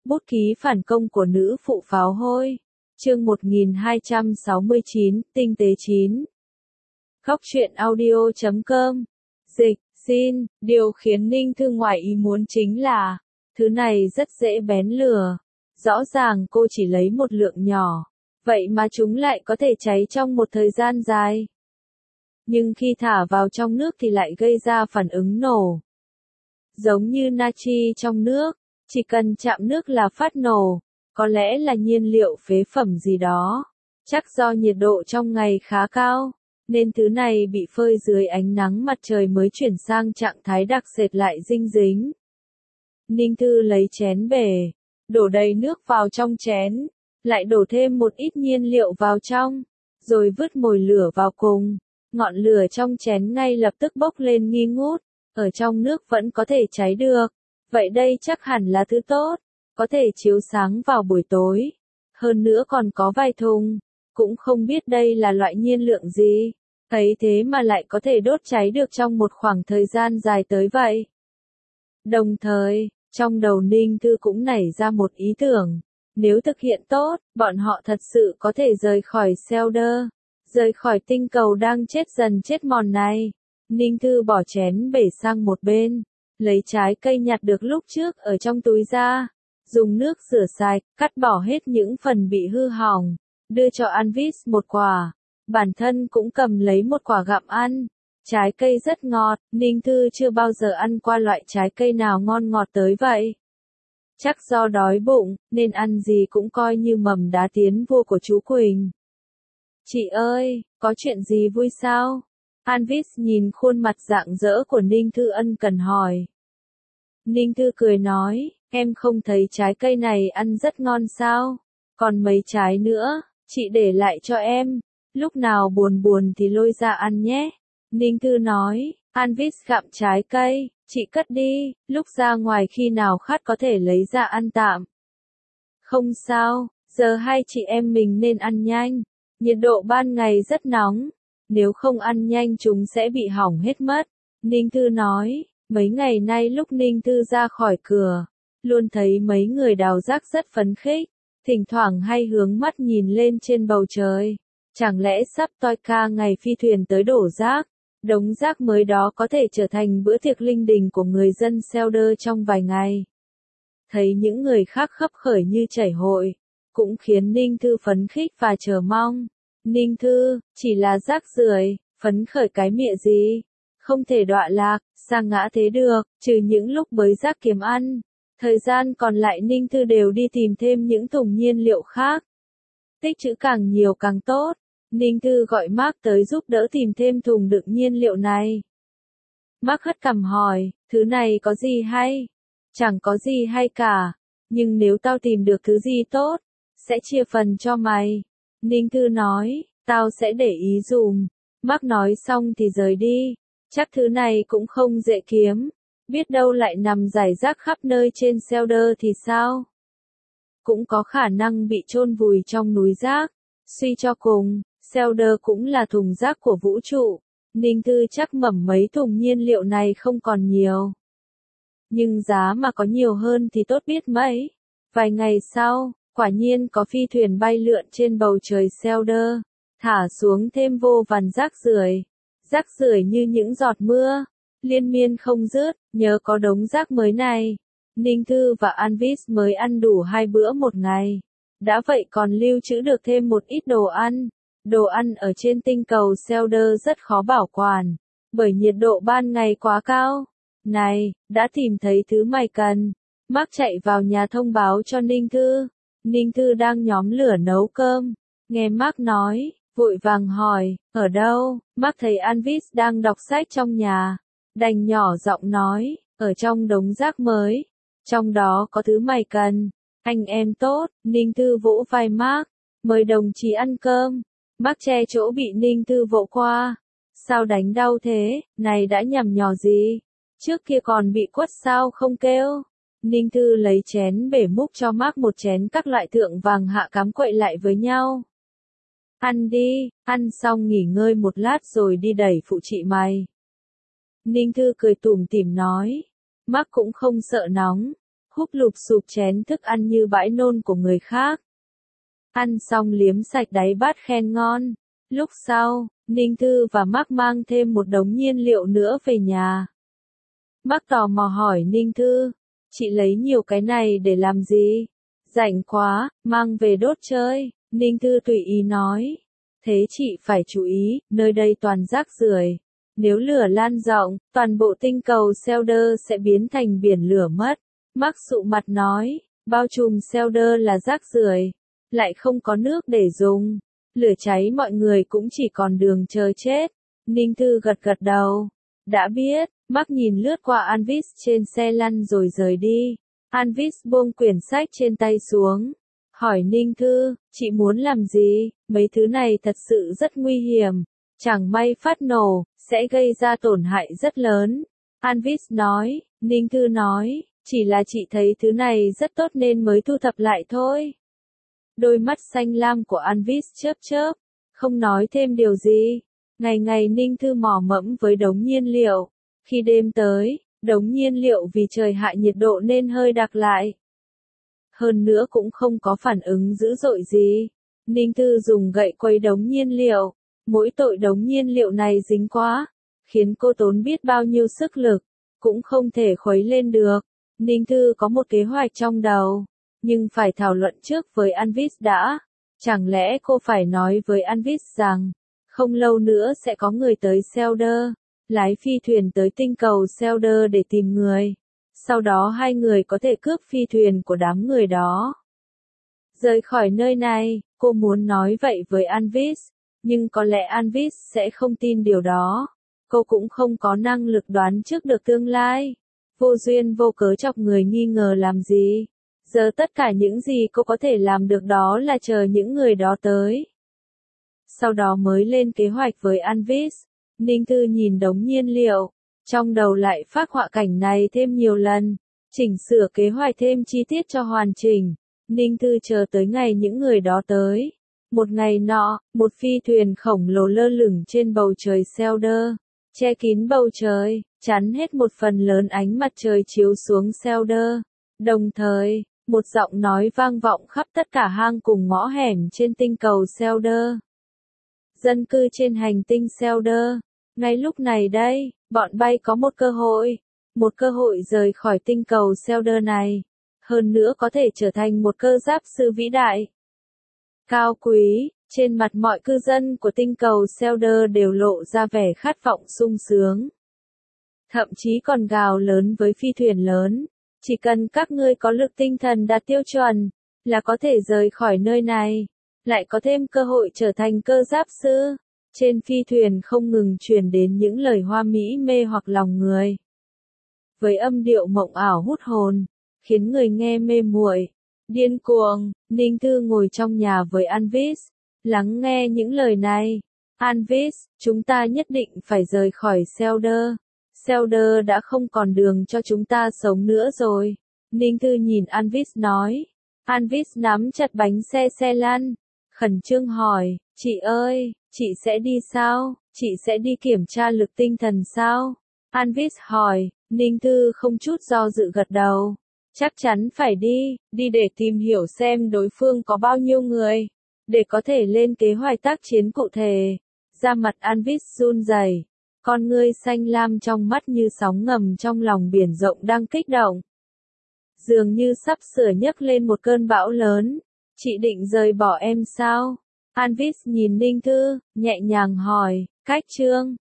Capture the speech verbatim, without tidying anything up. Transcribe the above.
Bút ký phản công của nữ phụ pháo hôi. Chương một nghìn hai trăm sáu mươi chín, tinh tế chín. Khóc chuyện audio chấm com. Dịch, xin, điều khiến Ninh Thư ngoài ý muốn chính là, thứ này rất dễ bén lửa. Rõ ràng cô chỉ lấy một lượng nhỏ, vậy mà chúng lại có thể cháy trong một thời gian dài. Nhưng khi thả vào trong nước thì lại gây ra phản ứng nổ. Giống như natri trong nước, chỉ cần chạm nước là phát nổ, có lẽ là nhiên liệu phế phẩm gì đó. Chắc do nhiệt độ trong ngày khá cao, nên thứ này bị phơi dưới ánh nắng mặt trời mới chuyển sang trạng thái đặc sệt lại dinh dính. Ninh Thư lấy chén bể, đổ đầy nước vào trong chén, lại đổ thêm một ít nhiên liệu vào trong, rồi vứt mồi lửa vào cùng. Ngọn lửa trong chén ngay lập tức bốc lên nghi ngút, ở trong nước vẫn có thể cháy được. Vậy đây chắc hẳn là thứ tốt, có thể chiếu sáng vào buổi tối. Hơn nữa còn có vài thùng, cũng không biết đây là loại nhiên lượng gì. Thấy thế mà lại có thể đốt cháy được trong một khoảng thời gian dài tới vậy. Đồng thời, trong đầu Ninh Thư cũng nảy ra một ý tưởng. Nếu thực hiện tốt, bọn họ thật sự có thể rời khỏi Selder, rời khỏi tinh cầu đang chết dần chết mòn này. Ninh Thư bỏ chén bể sang một bên, lấy trái cây nhặt được lúc trước ở trong túi ra, dùng nước rửa sạch, cắt bỏ hết những phần bị hư hỏng, đưa cho Anvis một quả. Bản thân cũng cầm lấy một quả gặm ăn. Trái cây rất ngọt, Ninh Thư chưa bao giờ ăn qua loại trái cây nào ngon ngọt tới vậy. Chắc do đói bụng, nên ăn gì cũng coi như mầm đá tiến vua của chú Quỳnh. Chị ơi, có chuyện gì vui sao? Anvis nhìn khuôn mặt rạng rỡ của Ninh Thư ân cần hỏi. Ninh Thư cười nói, em không thấy trái cây này ăn rất ngon sao? Còn mấy trái nữa, chị để lại cho em. Lúc nào buồn buồn thì lôi ra ăn nhé. Ninh Thư nói, Anvis gặm trái cây, chị cất đi, lúc ra ngoài khi nào khát có thể lấy ra ăn tạm. Không sao, giờ hai chị em mình nên ăn nhanh. Nhiệt độ ban ngày rất nóng, nếu không ăn nhanh chúng sẽ bị hỏng hết mất. Ninh Thư nói, mấy ngày nay lúc Ninh Thư ra khỏi cửa, luôn thấy mấy người đào rác rất phấn khích, thỉnh thoảng hay hướng mắt nhìn lên trên bầu trời. Chẳng lẽ sắp toi ca ngày phi thuyền tới đổ rác, đống rác mới đó có thể trở thành bữa tiệc linh đình của người dân Selder trong vài ngày. Thấy những người khác khấp khởi như chảy hội, cũng khiến Ninh Thư phấn khích và chờ mong. Ninh Thư, chỉ là rác rưởi, phấn khởi cái mịa gì, không thể đọa lạc, sa ngã thế được, trừ những lúc bới rác kiếm ăn. Thời gian còn lại Ninh Thư đều đi tìm thêm những thùng nhiên liệu khác. Tích trữ càng nhiều càng tốt. Ninh Thư gọi Mark tới giúp đỡ tìm thêm thùng đựng nhiên liệu này. Mark hất cằm hỏi, thứ này có gì hay? Chẳng có gì hay cả, nhưng nếu tao tìm được thứ gì tốt, sẽ chia phần cho mày. Ninh Thư nói, tao sẽ để ý dùm. Mark nói xong thì rời đi. Chắc thứ này cũng không dễ kiếm, biết đâu lại nằm rải rác khắp nơi trên Selder thì sao? Cũng có khả năng bị chôn vùi trong núi rác. Suy cho cùng, Selder cũng là thùng rác của vũ trụ. Ninh Thư chắc mẩm mấy thùng nhiên liệu này không còn nhiều. Nhưng giá mà có nhiều hơn thì tốt biết mấy. Vài ngày sau, quả nhiên có phi thuyền bay lượn trên bầu trời Selder, thả xuống thêm vô vàn rác rưởi. Rác rưởi như những giọt mưa, liên miên không dứt. Nhờ có đống rác mới này, Ninh Thư và Anvis mới ăn đủ hai bữa một ngày. Đã vậy còn lưu trữ được thêm một ít đồ ăn. Đồ ăn ở trên tinh cầu Selder rất khó bảo quản, bởi nhiệt độ ban ngày quá cao. Này, đã tìm thấy thứ mày cần. Mark chạy vào nhà thông báo cho Ninh Thư. Ninh Thư đang nhóm lửa nấu cơm. Nghe Mark nói, vội vàng hỏi, ở đâu? Mark thấy Anvis đang đọc sách trong nhà. Đành nhỏ giọng nói, ở trong đống rác mới. Trong đó có thứ mày cần. Anh em tốt, Ninh Thư vỗ vai Mark, mời đồng chí ăn cơm. Mark che chỗ bị Ninh Thư vỗ qua. Sao đánh đau thế, này đã nhằm nhò gì? Trước kia còn bị quất sao không kêu? Ninh Thư lấy chén bể múc cho Mark một chén các loại thượng vàng hạ cám quậy lại với nhau. Ăn đi, ăn xong nghỉ ngơi một lát rồi đi đẩy phụ chị mày. Ninh Thư cười tủm tỉm nói. Mark cũng không sợ nóng. húp lụp sụp chén thức ăn như bãi nôn của người khác. Ăn xong liếm sạch đáy bát khen ngon. Lúc sau, Ninh Thư và Mark mang thêm một đống nhiên liệu nữa về nhà. Mark tò mò hỏi Ninh Thư, chị lấy nhiều cái này để làm gì? Rảnh quá, mang về đốt chơi. Ninh Thư tùy ý nói. Thế chị phải chú ý, nơi đây toàn rác rưởi. Nếu lửa lan rộng, toàn bộ tinh cầu Selder sẽ biến thành biển lửa mất. Mark sụ mặt nói, bao trùm Selder là rác rưởi, lại không có nước để dùng. Lửa cháy mọi người cũng chỉ còn đường chờ chết. Ninh Thư gật gật đầu. Đã biết. Mark nhìn lướt qua Anvis trên xe lăn rồi rời đi. Anvis buông quyển sách trên tay xuống. Hỏi Ninh Thư, chị muốn làm gì? Mấy thứ này thật sự rất nguy hiểm. Chẳng may phát nổ, sẽ gây ra tổn hại rất lớn. Anvis nói. Ninh Thư nói, chỉ là chị thấy thứ này rất tốt nên mới thu thập lại thôi. Đôi mắt xanh lam của Anvis chớp chớp, không nói thêm điều gì. Ngày ngày Ninh Thư mò mẫm với đống nhiên liệu. Khi đêm tới, đống nhiên liệu vì trời hạ nhiệt độ nên hơi đặc lại. Hơn nữa cũng không có phản ứng dữ dội gì. Ninh Thư dùng gậy quấy đống nhiên liệu. Mỗi tội đống nhiên liệu này dính quá, khiến cô tốn biết bao nhiêu sức lực, cũng không thể khuấy lên được. Ninh Thư có một kế hoạch trong đầu, nhưng phải thảo luận trước với Anvis đã. Chẳng lẽ cô phải nói với Anvis rằng, không lâu nữa sẽ có người tới Selder, lái phi thuyền tới tinh cầu Selder để tìm người. Sau đó hai người có thể cướp phi thuyền của đám người đó. Rời khỏi nơi này, cô muốn nói vậy với Anvis, nhưng có lẽ Anvis sẽ không tin điều đó. Cô cũng không có năng lực đoán trước được tương lai. Vô duyên vô cớ chọc người nghi ngờ làm gì. Giờ tất cả những gì cô có thể làm được đó là chờ những người đó tới. Sau đó mới lên kế hoạch với Anvis. Ninh Thư nhìn đống nhiên liệu, trong đầu lại phác họa cảnh này thêm nhiều lần, chỉnh sửa kế hoạch thêm chi tiết cho hoàn chỉnh. Ninh Thư chờ tới ngày những người đó tới. Một ngày nọ, một phi thuyền khổng lồ lơ lửng trên bầu trời Selder, che kín bầu trời, chắn hết một phần lớn ánh mặt trời chiếu xuống Selder. Đồng thời, một giọng nói vang vọng khắp tất cả hang cùng ngõ hẻm trên tinh cầu Selder. Dân cư trên hành tinh Selder. Ngay lúc này đây, bọn bay có một cơ hội. Một cơ hội rời khỏi tinh cầu Selder này. Hơn nữa có thể trở thành một cơ giáp sư vĩ đại. Cao quý, trên mặt mọi cư dân của tinh cầu Selder đều lộ ra vẻ khát vọng sung sướng. Thậm chí còn gào lớn với phi thuyền lớn. Chỉ cần các ngươi có lực tinh thần đạt tiêu chuẩn, là có thể rời khỏi nơi này. Lại có thêm cơ hội trở thành cơ giáp sư. Trên phi thuyền không ngừng truyền đến những lời hoa mỹ mê hoặc lòng người. Với âm điệu mộng ảo hút hồn, khiến người nghe mê muội, điên cuồng. Ninh Thư ngồi trong nhà với Anvis, lắng nghe những lời này. Anvis, chúng ta nhất định phải rời khỏi Selder. Selder đã không còn đường cho chúng ta sống nữa rồi. Ninh Thư nhìn Anvis nói. Anvis nắm chặt bánh xe xe lăn, khẩn trương hỏi, chị ơi, chị sẽ đi sao? Chị sẽ đi kiểm tra lực tinh thần sao? Anvis hỏi. Ninh Thư không chút do dự gật đầu. Chắc chắn phải đi, đi để tìm hiểu xem đối phương có bao nhiêu người, để có thể lên kế hoạch tác chiến cụ thể. Da mặt Anvis run rẩy, con ngươi xanh lam trong mắt như sóng ngầm trong lòng biển rộng đang kích động. Dường như sắp sửa nhấc lên một cơn bão lớn. Chị định rời bỏ em sao? Anvis nhìn Ninh Thư, nhẹ nhàng hỏi, cách chương.